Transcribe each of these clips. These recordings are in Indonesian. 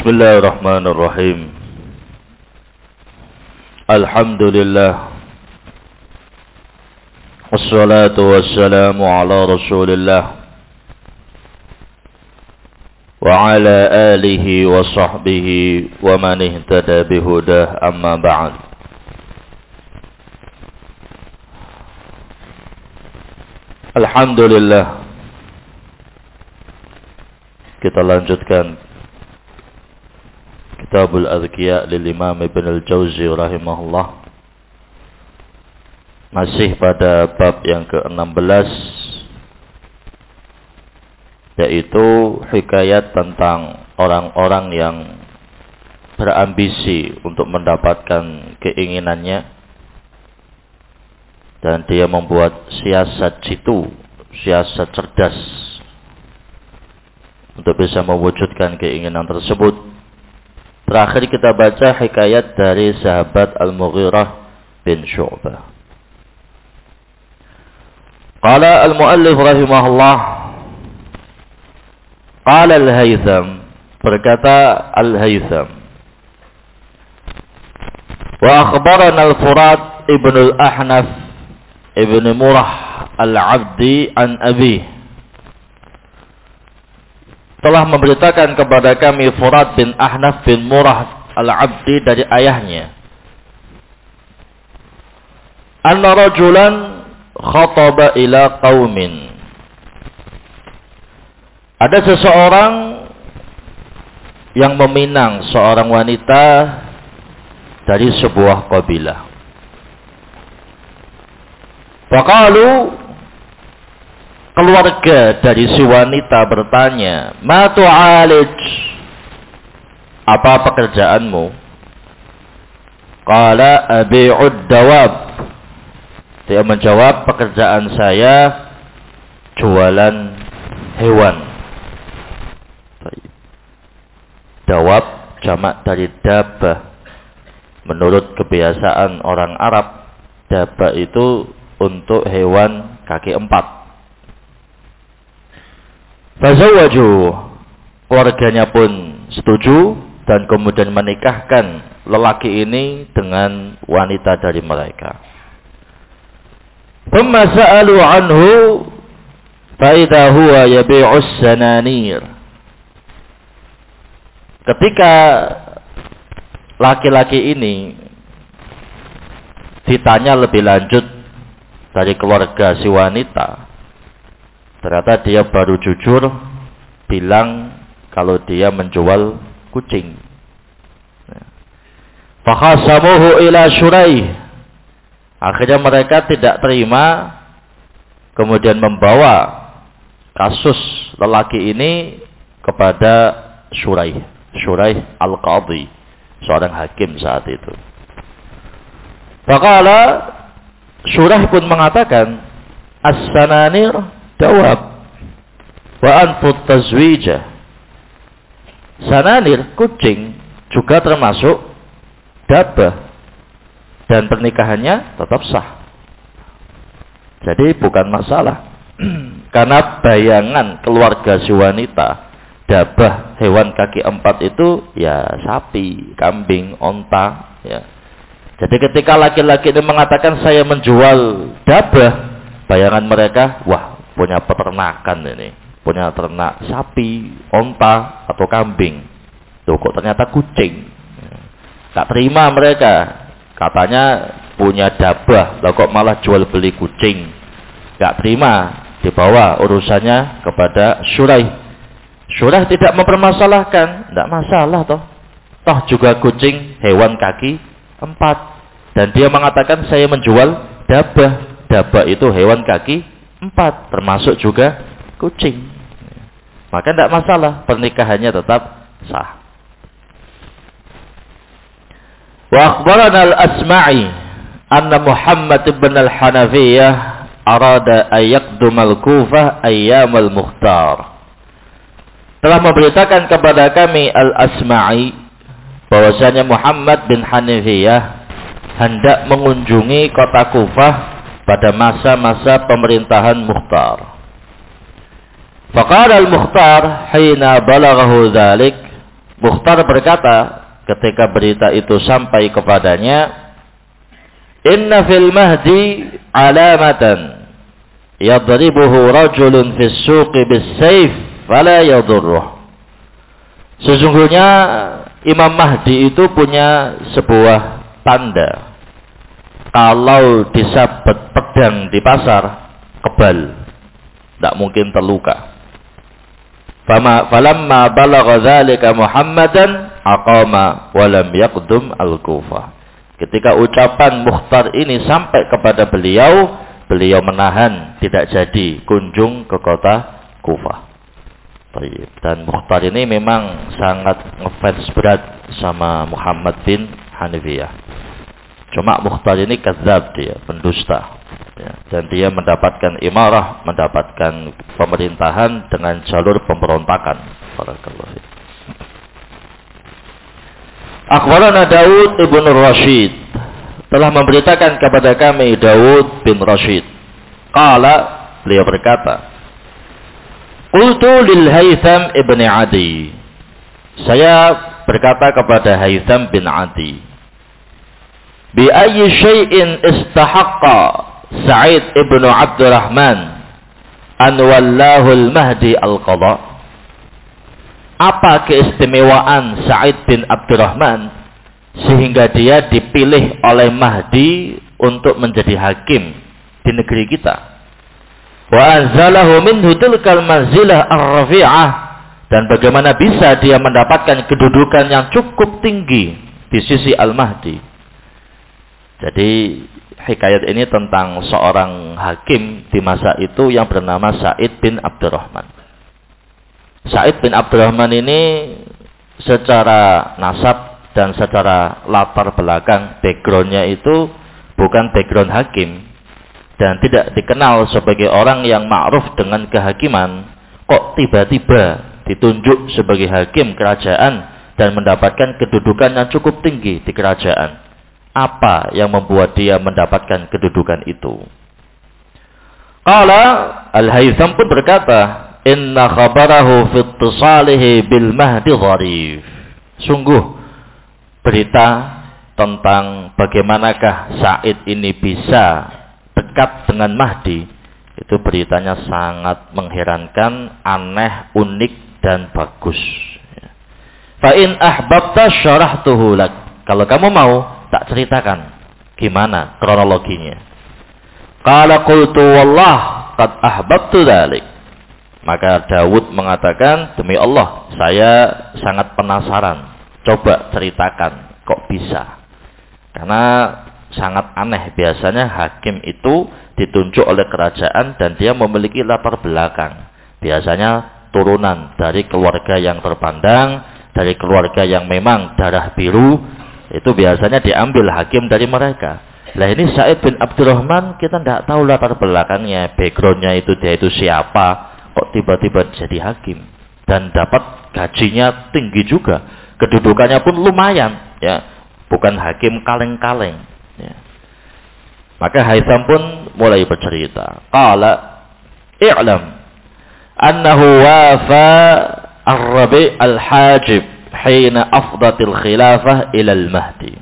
Bismillahirrahmanirrahim. Alhamdulillah. Wassalatu wassalamu ala Rasulillah wa ala alihi wa sahbihi wa man ihtada bihudah, amma ba'd. Alhamdulillah. Kita lanjutkan Kitabul Adhkiya lil Imam Ibn al-Jawzi rahimahullah. Masih pada bab yang ke-16, yaitu hikayat tentang orang-orang yang berambisi untuk mendapatkan keinginannya, dan dia membuat siasat jitu, siasat cerdas untuk bisa mewujudkan keinginan tersebut. Terakhir kita baca hikayat dari sahabat Al-Mughirah bin Syu'bah. Qala al-muallif rahimahullah, qala al-Haytham, berkata al-Haytham, wa akhbarana al-Furat ibn al-Ahnaf ibn Murah al-Abdi an Abi, telah memberitakan kepada kami Furat bin Ahnaf bin Murah al-Abdi dari ayahnya, anna rajulan khataba ila qaumin, ada seseorang yang meminang seorang wanita dari sebuah kabilah. Faqalu, keluarga dari si wanita bertanya, ma tu'alij, apa pekerjaanmu? Qala abi'ud dawab, dia menjawab, pekerjaan saya jualan hewan. Dawab jamak dari dabah. Menurut kebiasaan orang Arab, dabah itu untuk hewan kaki empat. Fazawwaju, keluarganya pun setuju dan kemudian menikahkan lelaki ini dengan wanita dari mereka. Thumma sa'alu anhu fa idza huwa yabi'us sananir. Ketika laki-laki ini ditanya lebih lanjut dari keluarga si wanita, ternyata dia baru jujur bilang kalau dia menjual kucing. Fakhasamuhu ila Shuraih. Akhirnya mereka tidak terima, kemudian membawa kasus lelaki ini kepada Shuraih al-Qadhi, seorang hakim saat itu. Faqala, Shuraih pun mengatakan, as-sananir dawab wa anfut tazwijah. Sananir, kucing, juga termasuk dabah, dan pernikahannya tetap sah. Jadi bukan masalah. Karena bayangan keluarga si wanita, dabah hewan kaki empat itu ya sapi, kambing, onta, ya. Jadi ketika laki-laki ini mengatakan saya menjual dabah, bayangan mereka, wah, punya peternakan ini, punya ternak sapi, onta, atau kambing. Tuh kok ternyata kucing. Tak terima mereka, katanya punya dabah, lah kok malah jual beli kucing. Tak terima, dibawa urusannya kepada Shuraih. Shuraih tidak mempermasalahkan, tidak masalah toh. Toh juga kucing hewan kaki empat. Dan dia mengatakan saya menjual dabah. Dabah itu hewan kaki empat, termasuk juga kucing. Maka tidak masalah, pernikahannya tetap sah. Wa akhbarana al-Asma'i anna Muhammad ibn al-Hanafiyah arada an yaqduma al-Kufah ayyam al-Mukhtar. Telah memberitakan kepada kami al-Asma'i bahwasanya Muhammad bin Hanafiyah hendak mengunjungi kota Kufah pada masa-masa pemerintahan Mukhtar. Faqala al-Mukhtar hina balaghahu dzalik, Mukhtar berkata ketika berita itu sampai kepadanya, "Inna fil mahdi alamatan yadribuhu rajulun fis suqi bis-sayf fala yadurruh." Sesungguhnya Imam Mahdi itu punya sebuah tanda. Kalau disabet pedang di pasar, kebal, tidak mungkin terluka. Falamma balagha dzalika Muhammadan aqama wa lam yaqdum al-Kufah. Ketika ucapan Mukhtar ini sampai kepada beliau, beliau menahan, tidak jadi kunjung ke kota Kufah. Dan Mukhtar ini memang sangat ngefans berat sama Muhammad bin Hanifiyah. Cuma Mukhtar ini kadzab, dia pendusta, ya. Dan dia mendapatkan imarah, mendapatkan pemerintahan dengan jalur pemberontakan. Barakallahu. Akhbarana Daud ibn Rashid, telah memberitakan kepada kami Daud bin Rashid. Qala, beliau berkata, qultu lil Haytham ibn Adi. Saya berkata kepada Haytham bin Adi, bi ayyi syai'in istahaqqa Sa'id ibn Abdurrahman an wallahu al-Mahdi al-qadha. Apa keistimewaan Sa'id bin Abdurrahman sehingga dia dipilih oleh Mahdi untuk menjadi hakim di negeri kita? Wa anzalahu minhu tilkal manzilah ar-rafi'ah, dan bagaimana bisa dia mendapatkan kedudukan yang cukup tinggi di sisi Al-Mahdi. Jadi hikayat ini tentang seorang hakim di masa itu yang bernama Sa'id bin Abdurrahman. Sa'id bin Abdurrahman ini secara nasab dan secara latar belakang backgroundnya itu bukan background hakim, dan tidak dikenal sebagai orang yang ma'ruf dengan kehakiman. Kok tiba-tiba ditunjuk sebagai hakim kerajaan dan mendapatkan kedudukan yang cukup tinggi di kerajaan? Apa yang membuat dia mendapatkan kedudukan itu? Qala, Al-Haytham pun berkata, inna khabarahu fi ittisalihi bil Mahdi dharif. Sungguh berita tentang bagaimanakah Sa'id ini bisa dekat dengan Mahdi, itu beritanya sangat mengherankan, aneh, unik, dan bagus. Fa in ahbabta syarahtuhu lak. Kalau kamu mau, tak ceritakan gimana kronologinya. Qala qultu wallah qad ahbabtu dzalik. Maka Daud mengatakan, demi Allah, saya sangat penasaran. Coba ceritakan, kok bisa? Karena sangat aneh, biasanya hakim itu ditunjuk oleh kerajaan dan dia memiliki latar belakang. Biasanya turunan dari keluarga yang terpandang, dari keluarga yang memang darah biru, itu biasanya diambil hakim dari mereka. Lah ini Sa'id bin Abdurrahman, kita tidak tahu latar belakangnya, backgroundnya itu, dia itu siapa, kok tiba-tiba jadi hakim dan dapat gajinya tinggi juga, kedudukannya pun lumayan, ya, bukan hakim kaleng-kaleng. Ya. Maka Haytham pun mulai bercerita. Qala i'lam annahu wafa ar-Rabi' al-Hajib hina afdatil khilafah ila al-Mahdi.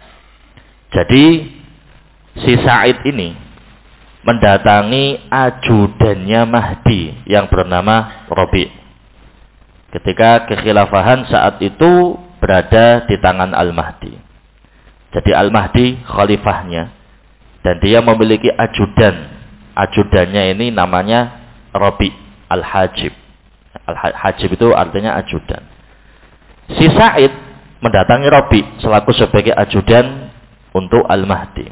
Jadi si Sa'id ini mendatangi ajudannya Mahdi yang bernama Rabi'. Ketika kekhilafahan saat itu berada di tangan Al-Mahdi. Jadi Al-Mahdi khalifahnya, dan dia memiliki ajudan. Ajudannya ini namanya Rabi' Al-Hajib. Al-Hajib itu artinya ajudan. Si Sa'id mendatangi Rabi' selaku sebagai ajudan untuk Al-Mahdi.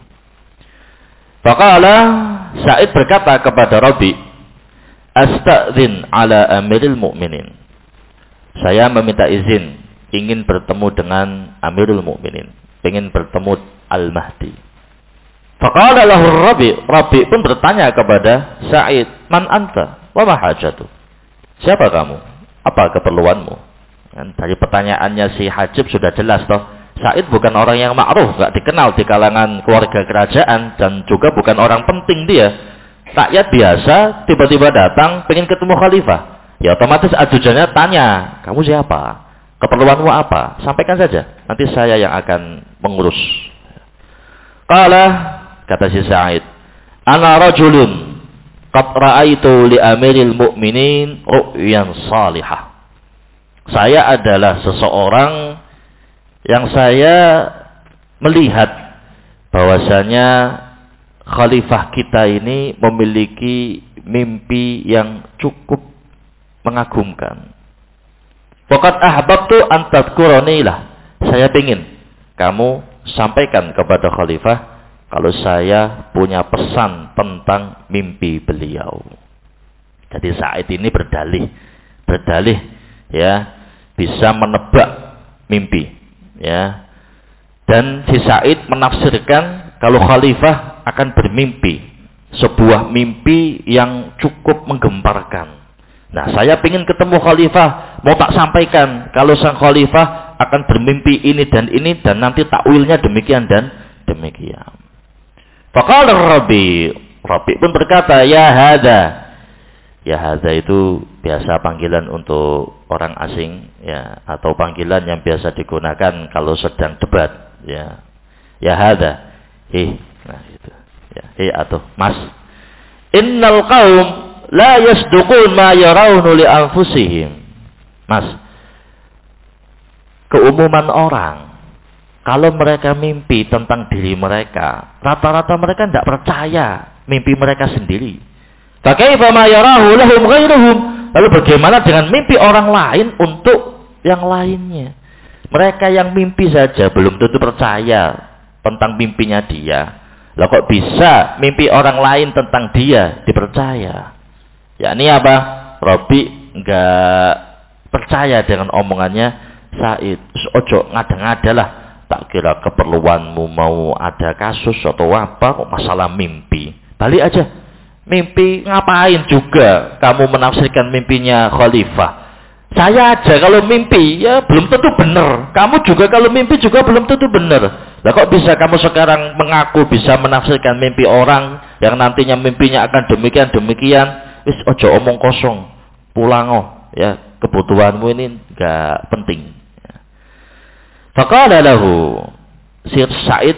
Faqala, Sa'id berkata kepada Rabi', astadzin ala amiril mu'minin. Saya meminta izin, ingin bertemu dengan Amirul Mukminin, ingin bertemu Al-Mahdi. Faqala lahu Rabi' pun bertanya kepada Sa'id, man anta wa ma hajatu? Siapa kamu? Apa keperluanmu? Dan dari pertanyaannya si Hajib sudah jelas toh, Sa'id bukan orang yang ma'ruf, enggak dikenal di kalangan keluarga kerajaan, dan juga bukan orang penting dia. Rakyat biasa tiba-tiba datang pengen ketemu khalifah. Ya otomatis ajudannya tanya, kamu siapa? Keperluanmu apa? Sampaikan saja. Nanti saya yang akan mengurus. Qala, kata si Sa'id, ana rajulun qad ra'aitu li amiril mu'minin ru'yan salihah. Saya adalah seseorang yang saya melihat bahwasanya khalifah kita ini memiliki mimpi yang cukup mengagumkan. Waqad ahbabtu an tadhkurani lah. Saya ingin kamu sampaikan kepada khalifah kalau saya punya pesan tentang mimpi beliau. Jadi Sa'id ini berdalih ya, bisa menebak mimpi ya. Dan si Sa'id menafsirkan kalau khalifah akan bermimpi sebuah mimpi yang cukup menggemparkan. Nah, saya ingin ketemu khalifah, mau tak sampaikan kalau sang khalifah akan bermimpi ini dan nanti takwilnya demikian dan demikian. Faqala Rabi pun berkata, ya hadza itu biasa panggilan untuk orang asing ya, atau panggilan yang biasa digunakan kalau sedang debat ya. Ya hadza. Nah itu. Ya, atau Mas. Innal qaum la yasduqun ma yarawnu li anfusihim. Mas, keumuman orang kalau mereka mimpi tentang diri mereka, rata-rata mereka tidak percaya mimpi mereka sendiri. Fakaifa ma yarahu lahum ghairuhum? Lalu bagaimana dengan mimpi orang lain untuk yang lainnya? Mereka yang mimpi saja belum tentu percaya tentang mimpinya dia. Lah kok bisa mimpi orang lain tentang dia dipercaya? Ya ini apa? Rabi enggak percaya dengan omongannya Sa'id. Ojo ngada-ngada lah. Tak kira keperluanmu mau ada kasus atau apa kok masalah mimpi. Balik aja. Mimpi ngapain juga kamu menafsirkan mimpinya khalifah? Saya aja kalau mimpi ya belum tentu benar. Kamu juga kalau mimpi juga belum tentu benar. Lah kok bisa kamu sekarang mengaku bisa menafsirkan mimpi orang yang nantinya mimpinya akan demikian. Wis ojo omong kosong. Pulang ya, kebutuhanmu ini enggak penting. Faqala lahu si Sa'id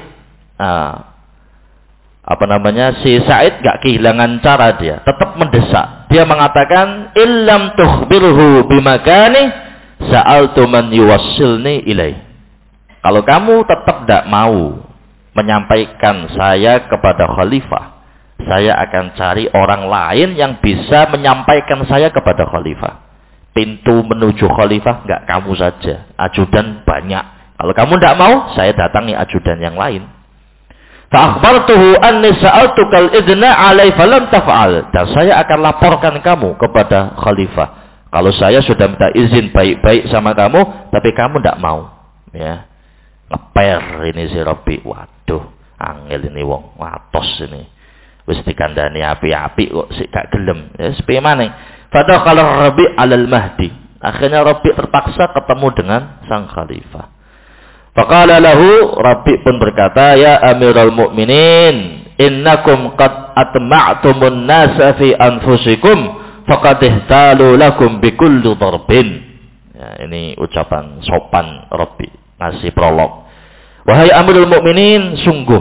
si Sa'id enggak kehilangan cara, dia tetap mendesak. Dia mengatakan illam tukhbirhu bimakani sa'altu man yuwassilni ilaih. Kalau kamu tetap tidak mau menyampaikan saya kepada khalifah, saya akan cari orang lain yang bisa menyampaikan saya kepada khalifah. Pintu menuju khalifah enggak kamu saja, ajudan banyak. Kalau kamu tidak mau, saya datangi ajudan yang lain. Fa akhbartuhu anni sa'altuka al-idna 'alai falam taf'al. Dan saya akan laporkan kamu kepada khalifah. Kalau saya sudah minta izin baik-baik sama kamu, tapi kamu tidak mau, ya. Ngeper ini si Rabi. Waduh, angel ini wong, watos ini. Wis dikandani api-api kok sik gak gelem. Ya sepiye maneh. Fadha kalau Rabi alal Mahdi. Akhirnya Rabi terpaksa ketemu dengan sang khalifah. Faqala lahu, Rabi pun berkata, ya Amirul Mukminin, innakum qad atma'tumun nasa fi anfusikum faqad ihtalu lakum bikulli darbin. Ya, ini ucapan sopan Rabi, ngasih prolog. Wahai Amirul Mukminin, sungguh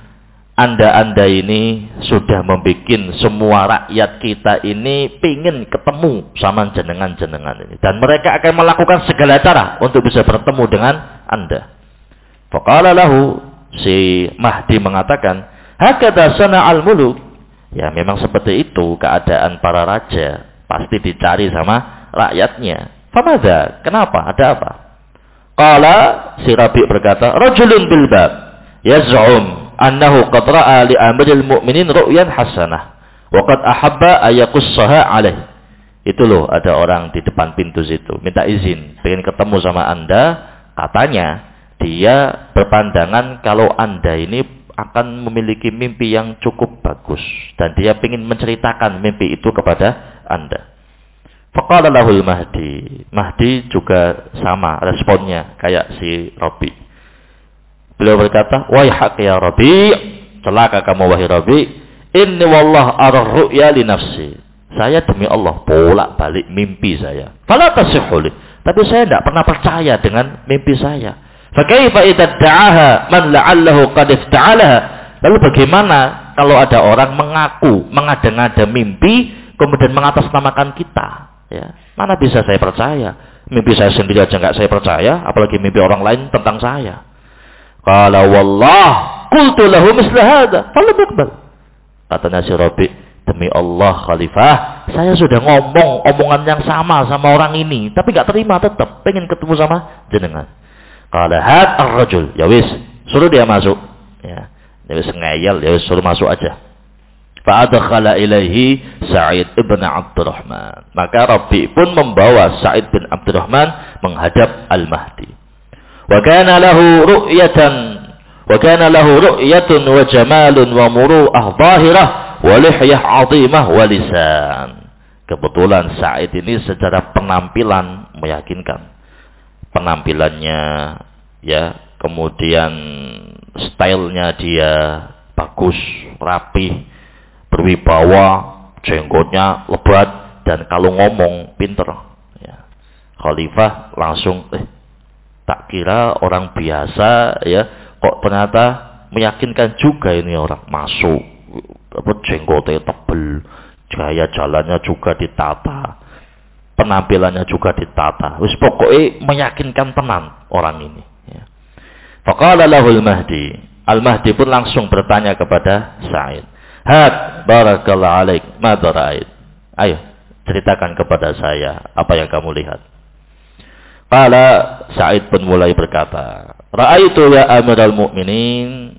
Anda ini sudah membuat semua rakyat kita ini pingin ketemu sama jenengan ini. Dan mereka akan melakukan segala cara untuk bisa bertemu dengan Anda. Faqala lahu, si Mahdi mengatakan, hakadha sana'al muluk. Ya memang seperti itu keadaan para raja. Pasti dicari sama rakyatnya. Famadha? Kenapa? Ada apa? Qala, si Rabi berkata, rajulun bil bab yaz'um annahu qad ra'a li amiril mu'minin ru'yan hasanah wa qad ahabba ayaqussaha alaih. Itu loh, ada orang di depan pintu situ minta izin pengen ketemu sama Anda. Katanya dia berpandangan kalau Anda ini akan memiliki mimpi yang cukup bagus dan dia ingin menceritakan mimpi itu kepada Anda. Faqala lahul Mahdi. Mahdi juga sama responnya kayak si Rabi. Beliau berkata, "Waihak ya Rabi, celaka kamu wahai Rabi, inni wallah ara ru'ya li nafsi." Saya demi Allah bolak-balik mimpi saya. Fala tasihhu li. Tapi saya tidak pernah percaya dengan mimpi saya. Fa kaifa idza da'aha man la'allahu qad ifta'alaha? Lalu bagaimana kalau ada orang mengaku mengada-ngada mimpi kemudian mengatasnamakan kita? Ya, mana bisa saya percaya? Mimpi saya sendiri aja nggak saya percaya, apalagi mimpi orang lain tentang saya. Qala wallah qultu lahu misla hadza falam yaqbal. Katanya si Rabi, demi Allah Khalifah, saya sudah ngomong omongan yang sama orang ini, tapi nggak terima, tetap pengen ketemu sama jenengan. Qala had ar-rajul, ya wis, suruh dia masuk. Ya wis ngeyel, ya wis suruh masuk aja. Fa adkhala ilaihi Sa'id ibn Abdurrahman. Maka Rabi pun membawa Sa'id bin Abdurrahman menghadap Al-Mahdi. Wa kana lahu ru'yatun wa jamalun wa muru'ah zahirah wa lihyah 'azimah wa lisan. Kebetulan Sa'id ini secara penampilan meyakinkan. Penampilannya ya, kemudian stylenya dia bagus, rapi, berwibawa, jenggotnya lebat, dan kalau ngomong pinter. Ya. Khalifah langsung tak kira orang biasa ya, kok ternyata meyakinkan juga ini orang. Masuk, jenggotnya tebel, gaya jalannya juga ditata, penampilannya juga ditata. Wis pokoknya meyakinkan tenan orang ini. Ya. Faqala lahul Mahdi. Al-Mahdi pun langsung bertanya kepada Sa'id. Had barakallahu alaik, madza ra'ait? Ayo, ceritakan kepada saya apa yang kamu lihat. Qala Sa'id pun mulai berkata, ra'aitu ya Amirul Mukminin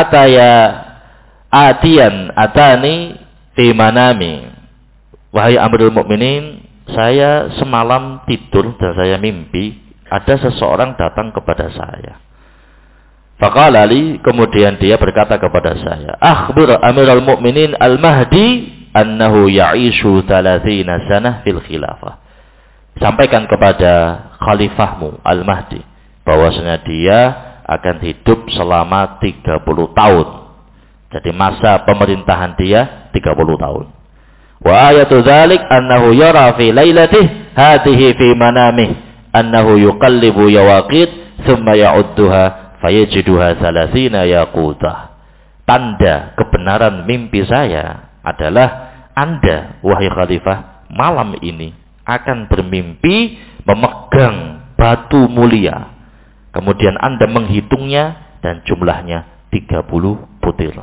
atani fi manami. Wahai Amirul Mukminin, saya semalam tidur dan saya mimpi ada seseorang datang kepada saya. Faqala li, kemudian dia berkata kepada saya, akhbir Amirul Mukminin Al-Mahdi annahu ya'ishu 30 sanah fil khilafah. Sampaikan kepada khalifahmu Al-Mahdi bahwasanya dia akan hidup selama 30 tahun. Jadi masa pemerintahan dia 30 tahun. Wa ayatu dzalik annahu yara fi lailatih hadhihi fi manamih annahu yuqallibu yawaqit thumma ya'udduha fayajiduha 30 yaqutah. Tanda kebenaran mimpi saya adalah Anda wahai khalifah malam ini akan bermimpi memegang batu mulia, kemudian Anda menghitungnya dan jumlahnya 30 butir.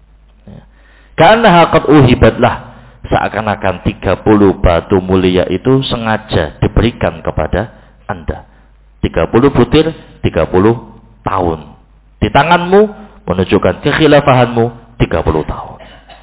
Karena qad uhibatlah, seakan-akan 30 batu mulia itu sengaja diberikan kepada Anda. 30 butir, 30 tahun. Di tanganmu menunjukkan kekhilafahanmu 30 tahun.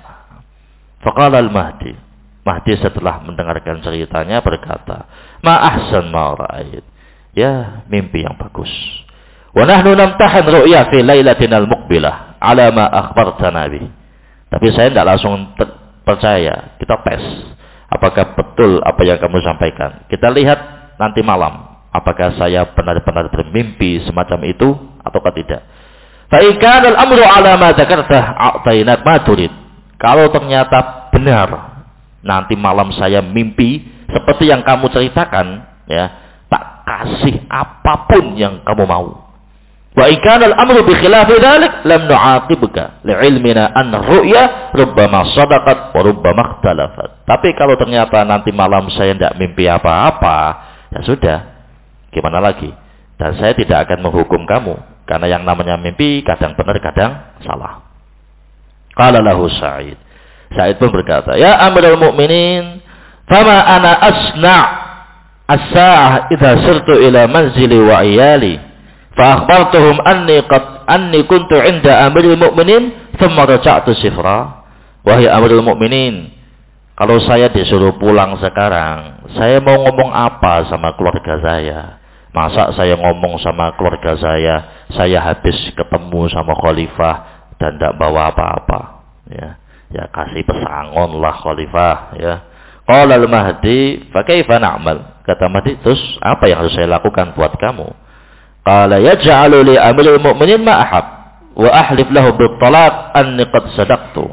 Faqala al-Mahdi. Mahdi setelah mendengarkan ceritanya berkata, ma ahsan ma ra'ait. Ya, mimpi yang bagus. Wa nahnu namtahan ru'ya fi lailatina al-muqbilah ala ma akhbartana bi. Tapi saya tidak langsung percaya. Kita tes apakah betul apa yang kamu sampaikan. Kita lihat nanti malam apakah saya benar-benar bermimpi semacam itu ataukah tidak. Fa in kana al-amru ala ma dzakarta a'tainak ma turid. Kalau ternyata benar nanti malam saya mimpi seperti yang kamu ceritakan, ya, tak kasih apapun yang kamu mau. Wa in kana al-amru bi khilafi dzalik lam nu'aqibuka li'ilmina anna ru'ya rubbama sadaqat wa rubbama ikhtalafat. Tapi kalau ternyata nanti malam saya tidak mimpi apa-apa, ya sudah, gimana lagi? Dan saya tidak akan menghukum kamu karena yang namanya mimpi kadang benar kadang salah. Qala lahu Sa'id. Sa'id pun berkata, ya Amirul Mukminin, fama ana asna' as-sa'ah idza sirtu ila manzili wa iyali fa akhbartuhum anni kuntu 'inda Amirul Mukminin thumma raja'tu sifra. Wahai Amirul Mukminin, kalau saya disuruh pulang sekarang, saya mau ngomong apa sama keluarga saya? Masa saya ngomong sama keluarga saya habis ketemu sama khalifah dan tidak bawa apa-apa, ya kasih pesangon lah khalifah, ya. Qala al-Mahdi, fa kaifa na'mal? Kata Mahdi, terus apa yang harus saya lakukan buat kamu? Qala yaj'alu li Amirul Mukminin ma ahab wa ahlif lahu bit-talaq anni qad sadaqtu.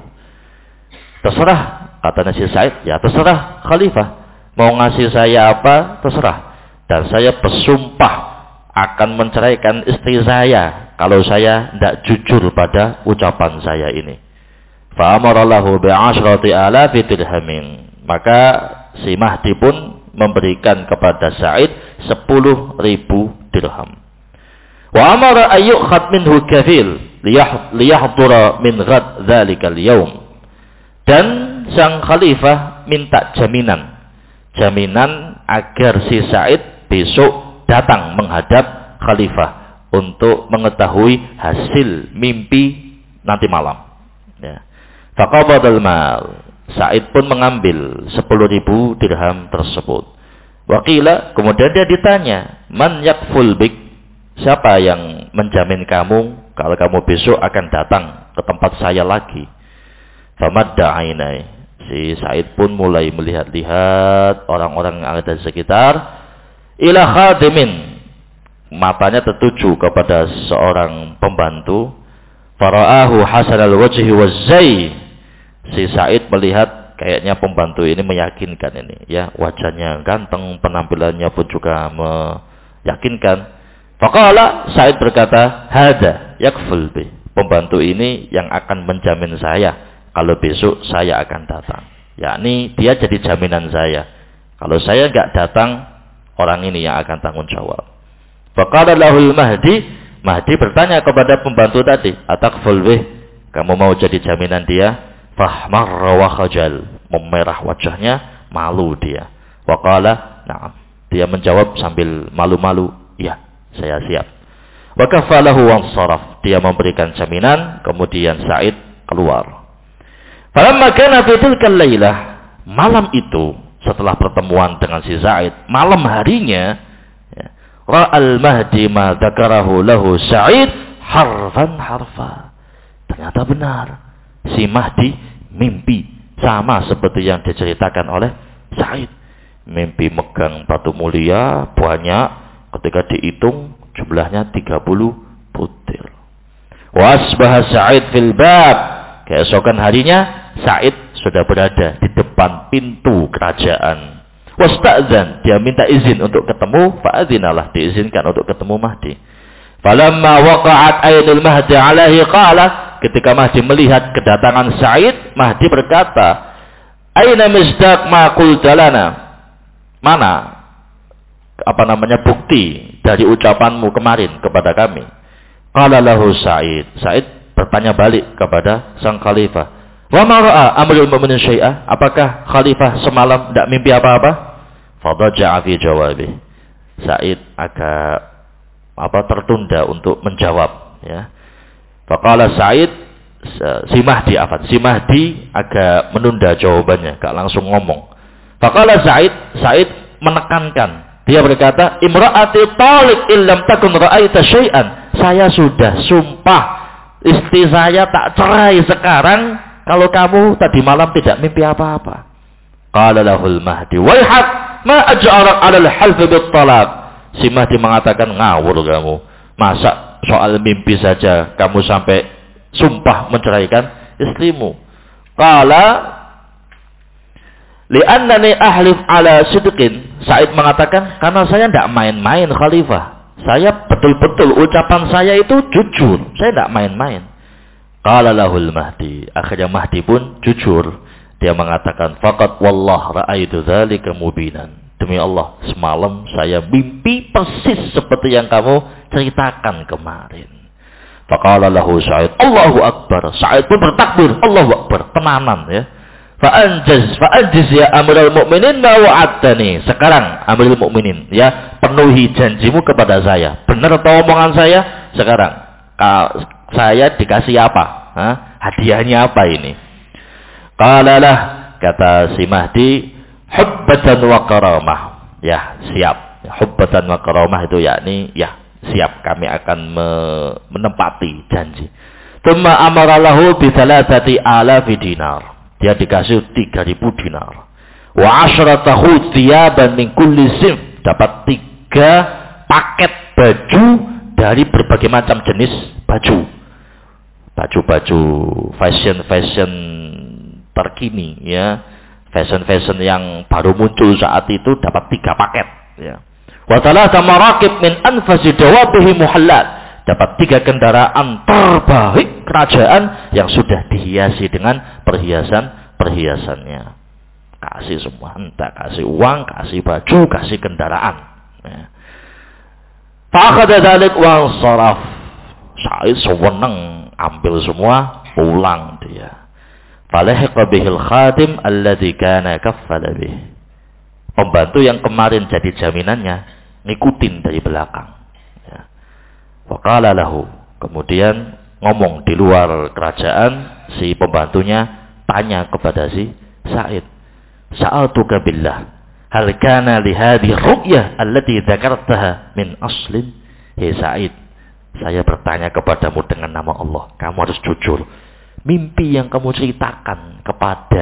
Terserah, kata Nasi Sa'id, ya terserah khalifah. Mau ngasih saya apa, terserah. dan saya bersumpah akan menceraikan istri saya kalau saya tidak jujur pada ucapan saya ini. Fa amara lahu bi 10,000 dirhamin. Maka si Mahdi pun memberikan kepada Sa'id 10.000 dirham. Wa amara ayyukhad minhu kafil liyahdura min ghad dzalikal yaum. Dan sang khalifah minta jaminan agar si Sa'id besok datang menghadap khalifah untuk mengetahui hasil mimpi nanti malam. Ya. Faqabadal mal. Sa'id pun mengambil 10.000 dirham tersebut. Waqila, kemudian dia ditanya, man yakful bik? Siapa yang menjamin kamu kalau kamu besok akan datang ke tempat saya lagi? Famadda ainai. Si Sa'id pun mulai melihat-lihat orang-orang yang ada di sekitar. Ila khadimin. Matanya tertuju kepada seorang pembantu. Fara'ahu hasanal wajhi wazzai. Si Sa'id melihat kayaknya pembantu ini meyakinkan ini, ya, wajahnya ganteng, penampilannya pun juga meyakinkan. Faqala, Sa'id berkata, hada yakful bi. Pembantu ini yang akan menjamin saya kalau besok saya akan datang. Yakni dia jadi jaminan saya. Kalau saya enggak datang, orang ini yang akan tanggung jawab. Faqala lahul Mahdi. Mahdi bertanya kepada pembantu tadi, atakful bi? Kamu mau jadi jaminan dia? Fahmarra wa khajal, memerah wajahnya, malu dia. Wa qala, na'am. Dia menjawab sambil malu-malu, ya, saya siap. Wa kafalahu wansaraf, dia memberikan jaminan, kemudian Sa'id keluar. Falamma kana fi tilkal lailah, malam itu setelah pertemuan dengan si Sa'id, malam harinya, ya, ra'al Mahdi ma dzakarahu lahu Sa'id harfan harfa. Ternyata benar. Si Mahdi mimpi sama seperti yang diceritakan oleh Sa'id. Mimpi megang batu mulia banyak, ketika dihitung jumlahnya 30 butir. Wa asbaha Sa'id fil bab. Keesokan harinya Sa'id sudah berada di depan pintu kerajaan. Wasta'zan, dia minta izin untuk ketemu, fa'adzinalah, diizinkan untuk ketemu Mahdi. Falamma waqa'at ainul Mahdi alaihi qala, ketika Mahdi melihat kedatangan Sa'id, Mahdi berkata, aina misdaq ma qulta lana? Mana bukti dari ucapanmu kemarin kepada kami? Qala lahu Sa'id. Sa'id bertanya balik kepada sang khalifah, wa ma ra'a Amirul Mukminin syai'a? Apakah khalifah semalam tidak mimpi apa-apa? Fadaja'a fi jawabi. Sa'id agak tertunda untuk menjawab, ya. Faqala Sa'id, si Mahdi agak menunda jawabannya, gak langsung ngomong. Faqala Sa'id menekankan, dia berkata, imra'ati talik illam takun ra'aita syai'an. Saya sudah sumpah istri saya tak cerai sekarang kalau kamu tadi malam tidak mimpi apa-apa. Qala lahul Mahdi, waihak ma aj'arak 'ala al-half bit-talaq. Si Mahdi mengatakan, ngawur kamu. Masa soal mimpi saja kamu sampai sumpah menceraikan istrimu? Qala li'annani ahlif ala sidqin. Sa'id mengatakan, karena saya tidak main-main khalifah. Saya betul-betul ucapan saya itu jujur. Saya tidak main-main. Qala lahul Mahdi. Akhirnya Mahdi pun jujur. Dia mengatakan, faqad wallah ra'aitu dzalika mubinan. Demi Allah, semalam saya mimpi persis seperti yang kamu ceritakan kemarin. Faqala lahu Sa'id, Allahu Akbar. Sa'id pun bertakbir, Allahu Akbar, tenanan, ya. Fa'anjiz ya Amirul Mukminin ma wa'adtani. Sekarang Amirul Mukminin, ya, penuhi janjimu kepada saya. Benar atau omongan saya? Sekarang saya dikasih apa? Hadiahnya apa ini? Qala lah, kata si Mahdi, hubbatan wa karamah. Ya, siap. Hubbatan wa karamah itu yakni, ya, siap, kami akan menempati janji. Tsumma amara lahu bi 3,000 dinar. Dia dikasih 3.000 dinar. Wa 10 thiyaban min kulli sinf. Dapat 3 paket baju dari berbagai macam jenis baju. Baju-baju fashion terkini, ya. Fashion yang baru muncul saat itu dapat 3 paket, ya. Wa thalatha marakib min anfasi dawabihi muhallat. Dapat 3 kendaraan terbaik kerajaan yang sudah dihiasi dengan perhiasannya. Kasih semua, entah kasih uang, kasih baju, kasih kendaraan. Ya. Fa'akhadha dzalik wa saraf. Sa'id sewenang ambil semua, pulang dia. Falahiqa bihil khadim alladzi kana kaffala bih. Pembantu yang kemarin jadi jaminannya ngikutin dari belakang. Ya. Waqala lahu, kemudian ngomong di luar kerajaan, si pembantunya tanya kepada si Sa'id, sa'altuka billah, hal kana li hadhihi ru'yah allati dzakartaha min aslin? Hei Sa'id, saya bertanya kepadamu dengan nama Allah, kamu harus jujur. Mimpi yang kamu ceritakan kepada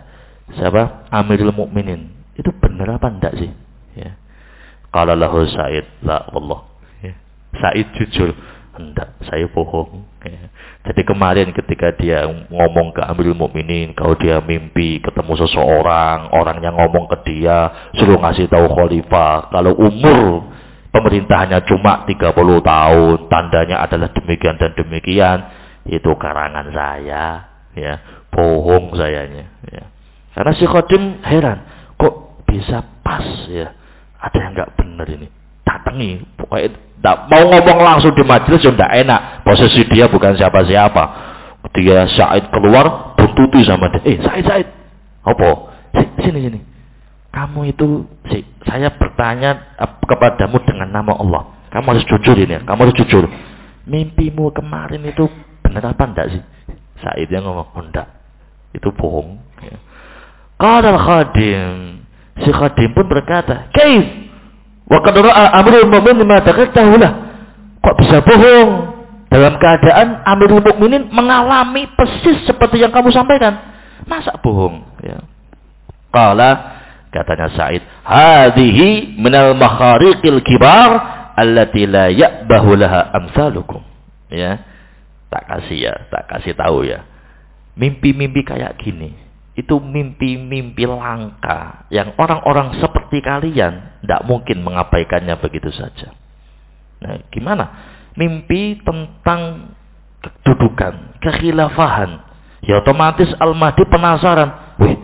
siapa? Amirul Mukminin, itu benar apa enggak sih? Ya. Qala lahu Sa'id, la wallah. Ya. Sa'id jujur, enggak, saya bohong. Ya. Jadi kemarin ketika dia ngomong ke Amirul Mukminin, kalau dia mimpi ketemu seseorang, orang yang ngomong ke dia, suruh ngasih tahu khalifah, kalau umur pemerintahannya cuma 30 tahun, tandanya adalah demikian dan demikian, itu karangan saya, ya, bohong sayanya. Ya. Karena si Khadim heran, kok bisa pas ya, ada yang nggak benar ini. Datangi, pokoknya mau ngomong langsung di majelis ya enggak enak. Posisi dia bukan siapa-siapa. Ketika Sa'id keluar, buntuti sama dia. Sa'id. Apa? Sini. Kamu itu, saya bertanya kepadamu dengan nama Allah. Kamu harus jujur ini ya. Kamu harus jujur. Mimpimu kemarin itu benar apa enggak sih? Sa'id yang ngomong, enggak. Itu bohong. Ya. Qala al-khadim. Si khadim pun berkata, "Kaif? Wa qad ra'a Amirul Mukminin ma taghtahulah." Kok bisa bohong? Dalam keadaan Amirul Mukminin mengalami persis seperti yang kamu sampaikan. Masa bohong? Ya. Qala, katanya Sa'id, "Hadhihi minal makhariqil kibar allati la ya'bahu laha amsalukum." Ya. Tak kasih tahu ya. Mimpi-mimpi kayak gini, itu mimpi-mimpi langka yang orang-orang seperti kalian tidak mungkin mengabaikannya begitu saja. Nah, gimana? Mimpi tentang kedudukan, kekhilafahan. Ya otomatis Al-Mahdi penasaran. Wih,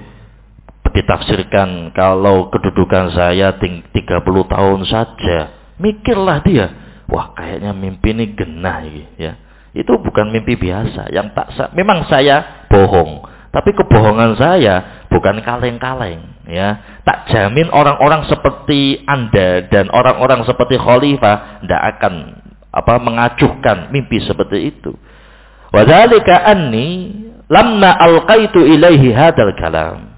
ditafsirkan kalau kedudukan saya 30 tahun saja. Mikirlah dia. Wah, kayaknya mimpi ini genah ya. Itu bukan mimpi biasa. Memang saya bohong. Tapi kebohongan saya bukan kaleng-kaleng, ya. Tak jamin orang-orang seperti Anda dan orang-orang seperti khalifah tidak akan mengacuhkan mimpi seperti itu. Wa dzalika anni lamma alqaitu ilaihi hadzal kalam.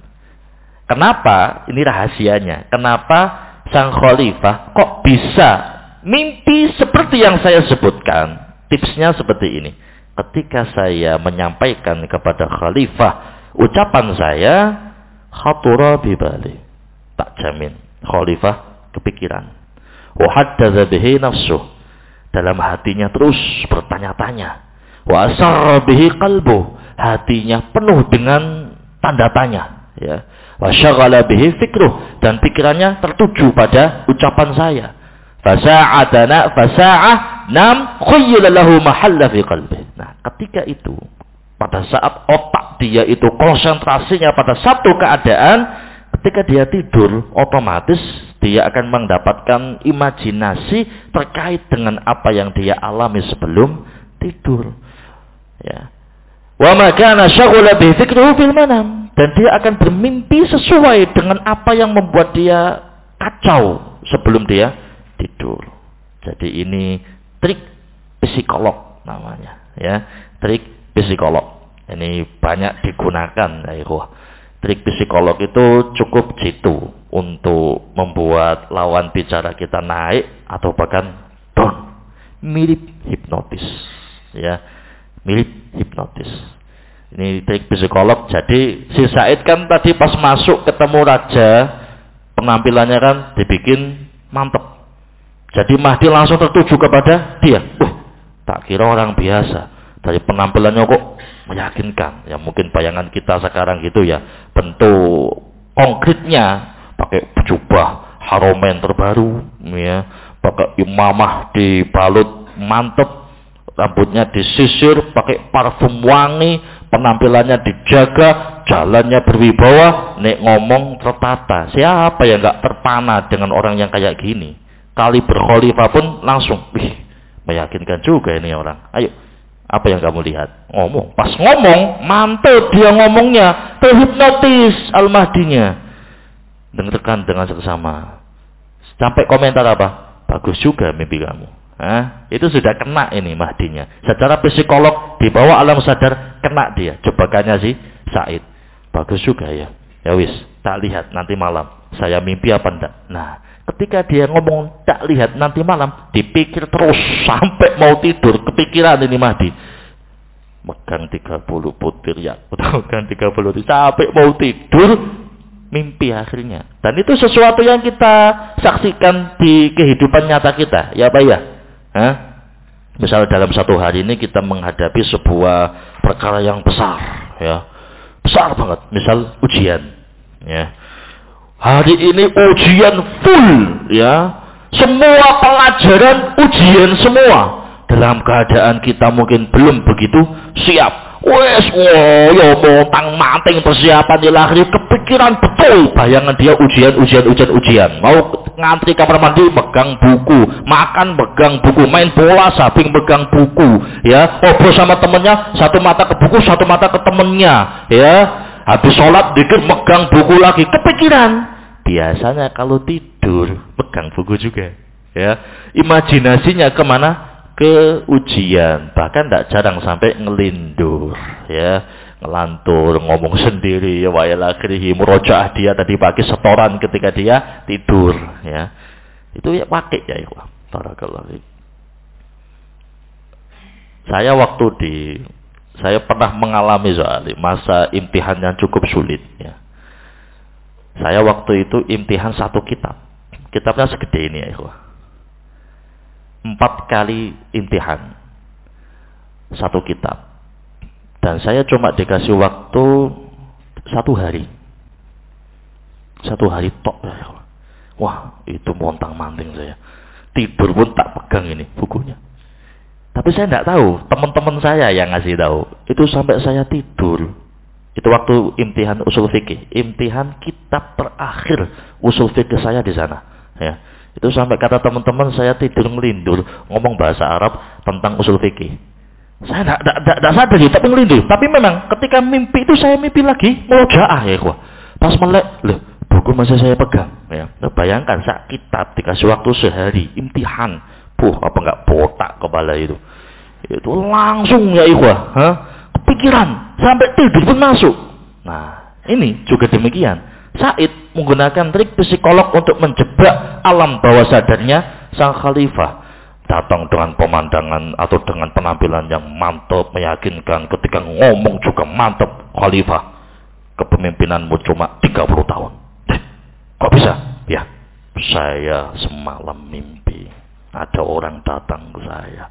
Kenapa? Ini rahasianya. Kenapa sang khalifah kok bisa mimpi seperti yang saya sebutkan? Tipsnya seperti ini. Ketika saya menyampaikan kepada khalifah ucapan saya, khatura bibali, tak jamin khalifah kepikiran. Wa haddatsa bihi nafsuh, dalam hatinya terus bertanya-tanya. Wa asarra bihi qalbuh, hatinya penuh dengan tanda tanya, ya. Wa syaghala bihi fikruh, dan pikirannya tertuju pada ucapan saya. Fasa'ah nam khayyala lahu mahalla fi qalbi. Nah, ketika itu, pada saat otak dia itu konsentrasinya pada satu keadaan, ketika dia tidur, otomatis dia akan mendapatkan imajinasi terkait dengan apa yang dia alami sebelum tidur. Ya. Wa ma kana syaghala bi fikrihi fil manam, dan dia akan bermimpi sesuai dengan apa yang membuat dia kacau sebelum dia tidur. Jadi ini trik psikolog namanya, ya, trik psikolog. Ini banyak digunakan, ya. Trik psikolog itu cukup jitu untuk membuat lawan bicara kita naik atau bahkan down, mirip hipnotis, ya, mirip hipnotis. Ini trik psikolog. Jadi si Sa'id kan tadi pas masuk ketemu raja, penampilannya kan dibikin mantep. Jadi Mahdi langsung tertuju kepada dia. Tak kira orang biasa. Dari penampilannya kok meyakinkan. Ya mungkin bayangan kita sekarang gitu ya. Bentuk konkretnya pakai jubah, Haramain terbaru, ya, pakai imamah dibalut mantep, rambutnya disisir, pakai parfum wangi, penampilannya dijaga, jalannya berwibawa, nek ngomong tertata. Siapa yang nggak terpana dengan orang yang kayak gini? Kali berkhalifah pun langsung, meyakinkan juga ini orang. Ayo, apa yang kamu lihat? Ngomong. Pas ngomong, mantap dia ngomongnya, terhipnotis Al-Mahdinya. Dengarkan dengan seksama. Sampai komentar apa? Bagus juga mimpi kamu. Itu sudah kena ini Mahdinya. Secara psikolog di bawah alam sadar kena dia. Jebakannya si Said. Bagus juga ya. Ya wis, tak lihat nanti malam. Saya mimpi apa enggak? Nah, ketika dia ngomong tak lihat nanti malam, dipikir terus sampai mau tidur, kepikiran ini Mahdi. Megang 30 butir ya, megang 30 sampai mau tidur, mimpi akhirnya. Dan itu sesuatu yang kita saksikan di kehidupan nyata kita, ya Pak ya. Misalnya dalam satu hari ini kita menghadapi sebuah perkara yang besar, ya, besar banget. Misal ujian, ya. Hari ini ujian full, ya. Semua pelajaran ujian semua. Dalam keadaan kita mungkin belum begitu siap. Wes, ya montang manting persiapan di lahir, kepikiran betul bayangan dia ujian. Mau ngantri kamar mandi megang buku, makan megang buku, main bola sabing megang buku, ya. Ngobrol sama temennya, satu mata ke buku, satu mata ke temennya, ya. Habis sholat dikit megang buku lagi, kepikiran. Biasanya kalau tidur pegang buku juga, ya. Imajinasinya kemana? Ke ujian. Bahkan tidak jarang sampai ngelindur, ya, ngelantur, ngomong sendiri, ya, wa ila akhirih, murojaah dia tadi pagi setoran ketika dia tidur, ya. Itu ya pakai ya, ikhwah. Barakallahu fiik. Saya pernah mengalami soal masa imtihan yang cukup sulit, ya. Saya waktu itu imtihan satu kitab. Kitabnya segede ini ya, ikhwah. 4 kali imtihan satu kitab. Dan saya cuma dikasih waktu 1 hari. 1 hari tok ya, ikhwah. Wah, itu montang-manting saya. Tidur pun tak pegang ini bukunya. Tapi saya tidak tahu, teman-teman saya yang ngasih tahu. Itu sampai saya tidur. Itu waktu imtihan usul fikih, imtihan kitab terakhir usul fikih saya di sana, ya. Itu sampai kata teman-teman saya tidur ngelindur ngomong bahasa Arab tentang usul fikih. Saya tidak sadar ya, tapi ngelindur. Tapi memang ketika mimpi itu saya mimpi lagi murojaah ya, ikhwah. Pas melek, loh, buku masih saya pegang, ya. Nah, bayangkan sak kitab dikasih waktu sehari imtihan, apa enggak botak kepala itu. Itu langsung ya, ikhwah, kepikiran sampai tidur pun masuk. Nah, ini juga demikian. Said menggunakan trik psikolog untuk menjebak alam bawah sadarnya sang khalifah. Datang dengan pemandangan atau dengan penampilan yang mantap, meyakinkan, ketika ngomong juga mantap. Khalifah, kepemimpinanmu cuma 30 tahun. Kok bisa? Ya, saya semalam mimpi ada orang datang ke saya,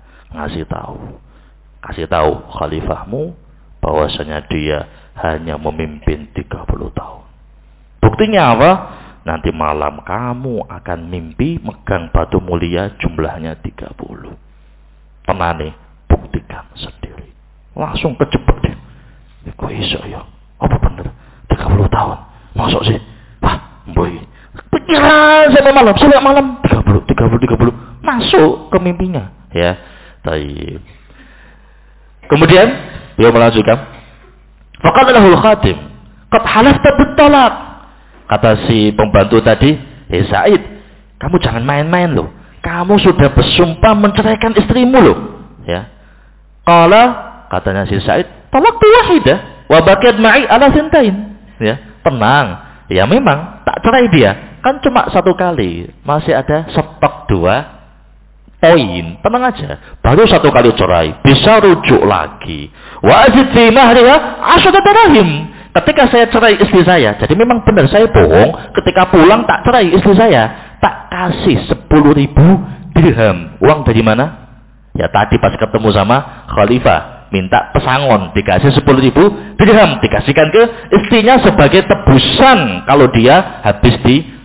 kasih tahu khalifahmu bahwasanya dia hanya memimpin 30 tahun. Buktinya apa? Nanti malam kamu akan mimpi megang batu mulia jumlahnya 30. Pernah nih, buktikan sendiri. Langsung kejebak deh. Kok iso ya? Apa bener? 30 tahun. Masuk sih? Wah, boy. Pikiran sampai malam 30. Masuk ke mimpinya, ya. Baik. Kemudian dia melanjutkan. Faqala lahul khatim, qad halafta bit-talaq. Kata si pembantu tadi, Said, kamu jangan main-main loh. Kamu sudah bersumpah menceraikan istrimu loh, ya. Katanya si Said, talaqtu wahidah wa baqiyat ma'i ala sintain. Ya, tenang. Ya memang tak cerai dia, kan cuma 1 kali. Masih ada stok 2 poin, tenang aja. Baru 1 kali cerai, bisa rujuk lagi. Wa azid fi mahriha 10 dirham. Ketika saya cerai istri saya, jadi memang benar saya bohong. Ketika pulang tak cerai istri saya, tak kasih 10.000 dirham. Uang dari mana? Ya tadi pas ketemu sama khalifah, minta pesangon, dikasih 10.000 dirham, dikasihkan ke istrinya sebagai tebusan kalau dia habis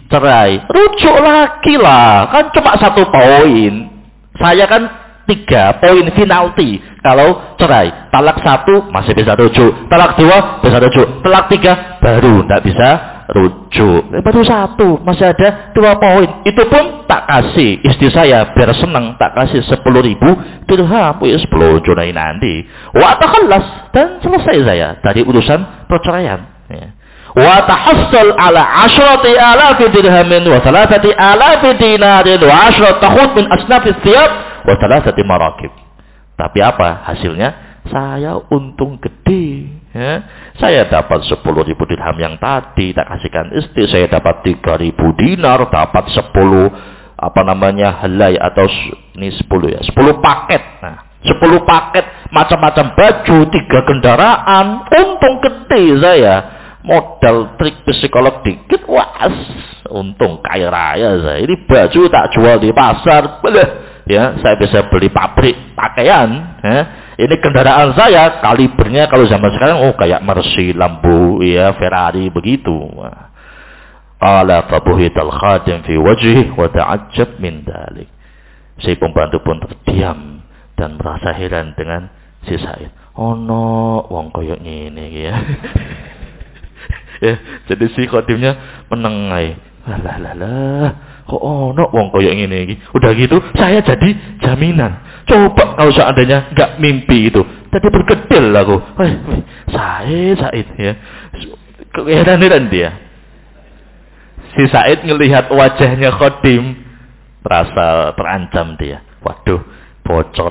cerai, rujuk lagi lah. Kan cuma 1 poin. Saya kan 3 poin penalti. Kalau cerai, talak 1 masih bisa rujuk, talak 2 bisa rujuk, talak 3 baru tidak bisa rujuk. Baru 1 masih ada 2 poin. Itu pun tak kasih istri saya biar senang, tak kasih 10.000 dirham, wis pelonconai nanti. Wa takhallas, dan selesai saya dari urusan perceraian. Ya. Wa tahassal ala 10,000 dirhamin wa 3,000 dinarin wa 10 takhut min asnafis thiyab wa 3 marakib. Tapi apa hasilnya? Saya untung gede. Ya. Saya dapat 10.000 dirham yang tadi tak kasihkan istri. Saya dapat 3.000 dinar, dapat 10 helai atau ini 10 ya, 10 paket. Nah, 10 paket macam-macam baju, 3 kendaraan, untung gede saya. Modal trik psikolog dikit, wah, untung kaya raya saya. Ini baju tak jual di pasar, ya, saya bisa beli pabrik pakaian. Ya. Ini kendaraan saya, kalibernya kalau zaman sekarang, kayak Mercy, Lambo, ya, Ferrari begitu. Qala fabuhital khadim fi wajhi wa ta'ajjab min dalik. Si pembantu pun terdiam dan merasa heran dengan si Said. No, wong koyo ngene iki ya. Ya, jadi si khadimnya menengai. Lah, kok no wong koyo ngene iki. Udah gitu, saya jadi jaminan. Coba kalau seandainya enggak mimpi itu, tadi bergedel aku. Said ya. Keheran dia. Si Said ngelihat wajahnya Khadim, terasa terancam dia. Waduh, bocor.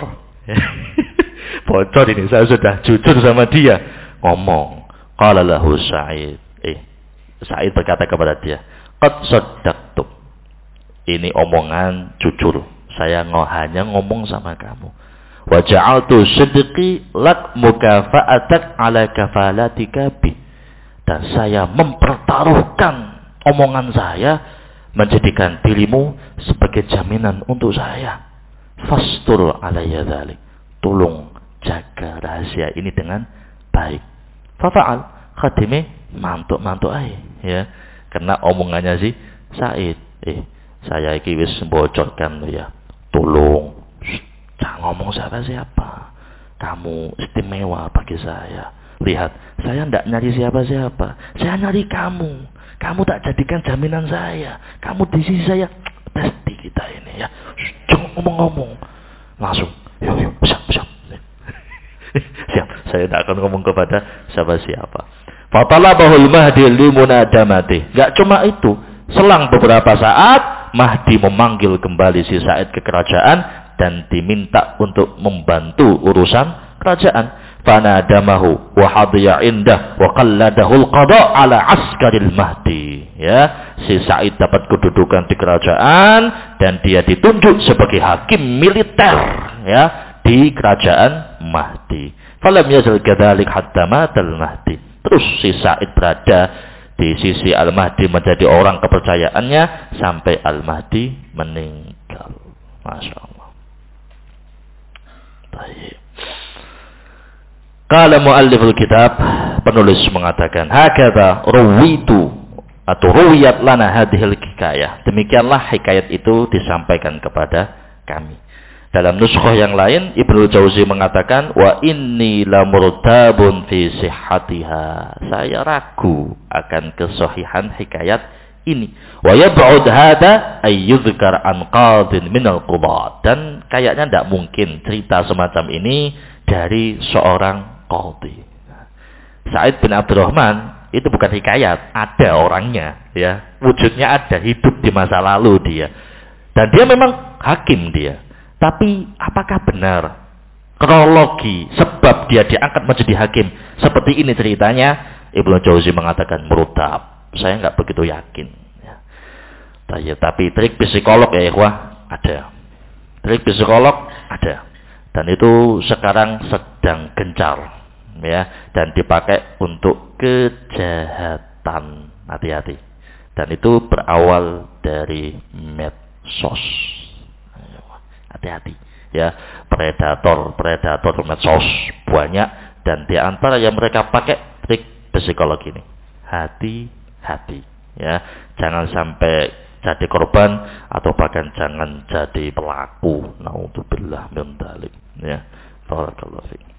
Bocor ini, saya sudah jujur sama dia. Ngomong. Qala lahu Said. Said berkata kepada dia, qad saddaqtum. Ini omongan jujur. Saya hanya ngomong sama kamu. Wa ja'altu sidqi lak mukafa'atak ala kafalatika bi. Dan saya mempertaruhkan omongan saya menjadikan dirimu sebagai jaminan untuk saya. Fastur alayya dzalik. Tolong jaga rahasia ini dengan baik. Fafa'al. Khadimnya mantuk-mantuk aja, ya. Karena omongannya si Said. Saya iki wis bocorkan ya. Tolong jangan ngomong siapa-siapa. Kamu istimewa bagi saya. Lihat, saya tidak nyari siapa-siapa. Saya nyari kamu. Kamu tak jadikan jaminan saya. Kamu di sisi saya. Pasti kita ini ya. Jangan ngomong-ngomong. Langsung. Yuk, siap. Siap. Saya tidak akan ngomong kepada siapa-siapa. Fatalabahul Mahdi limunadamati. Gak cuma itu. Selang beberapa saat, Mahdi memanggil kembali si Said ke kerajaan dan diminta untuk membantu urusan kerajaan. Fanadamahu wa hadiya indah wa qalladahul qada ala askaril Mahdi. Ya, si Said dapat kedudukan di kerajaan dan dia ditunjuk sebagai hakim militer, ya, di kerajaan Mahdi. Falam yazal kadzalik hatta matal Mahdi. Terus si Said berada di sisi Al-Mahdi menjadi orang kepercayaannya sampai Al-Mahdi meninggal. Masya Allah. Baik. Qala mualliful kitab, penulis mengatakan, hakadha ruwitu atau ruwiyat lana hadhil hikayah. Demikianlah hikayat itu disampaikan kepada kami. Dalam nuskhah yang lain, Ibnu Jauzi mengatakan, wa inni lamurtabun fi sihhatiha. Saya ragu akan kesahihan hikayat ini. Wa yab'ud hada ay yuzkar an qadin minal qudat. Dan kayaknya tidak mungkin cerita semacam ini dari seorang qadhi. Said bin Abdurrahman itu bukan hikayat, ada orangnya, ya. Wujudnya ada, hidup di masa lalu dia. Dan dia memang hakim dia. Tapi apakah benar kronologi sebab dia diangkat menjadi hakim seperti ini ceritanya? Ibnu Jauzi mengatakan murtab. Saya nggak begitu yakin. Ya. Tapi trik psikolog ya ikhwah ada. Trik psikolog ada. Dan itu sekarang sedang gencar, ya, dan dipakai untuk kejahatan. Hati-hati. Dan itu berawal dari medsos. Hati-hati, ya, predator medsos banyak, dan di antara yang mereka pakai trik psikolog ini. Hati-hati, ya. Jangan sampai jadi korban atau bahkan jangan jadi pelaku. Naudzubillah min dzalik, ya. Barakallahu fiik.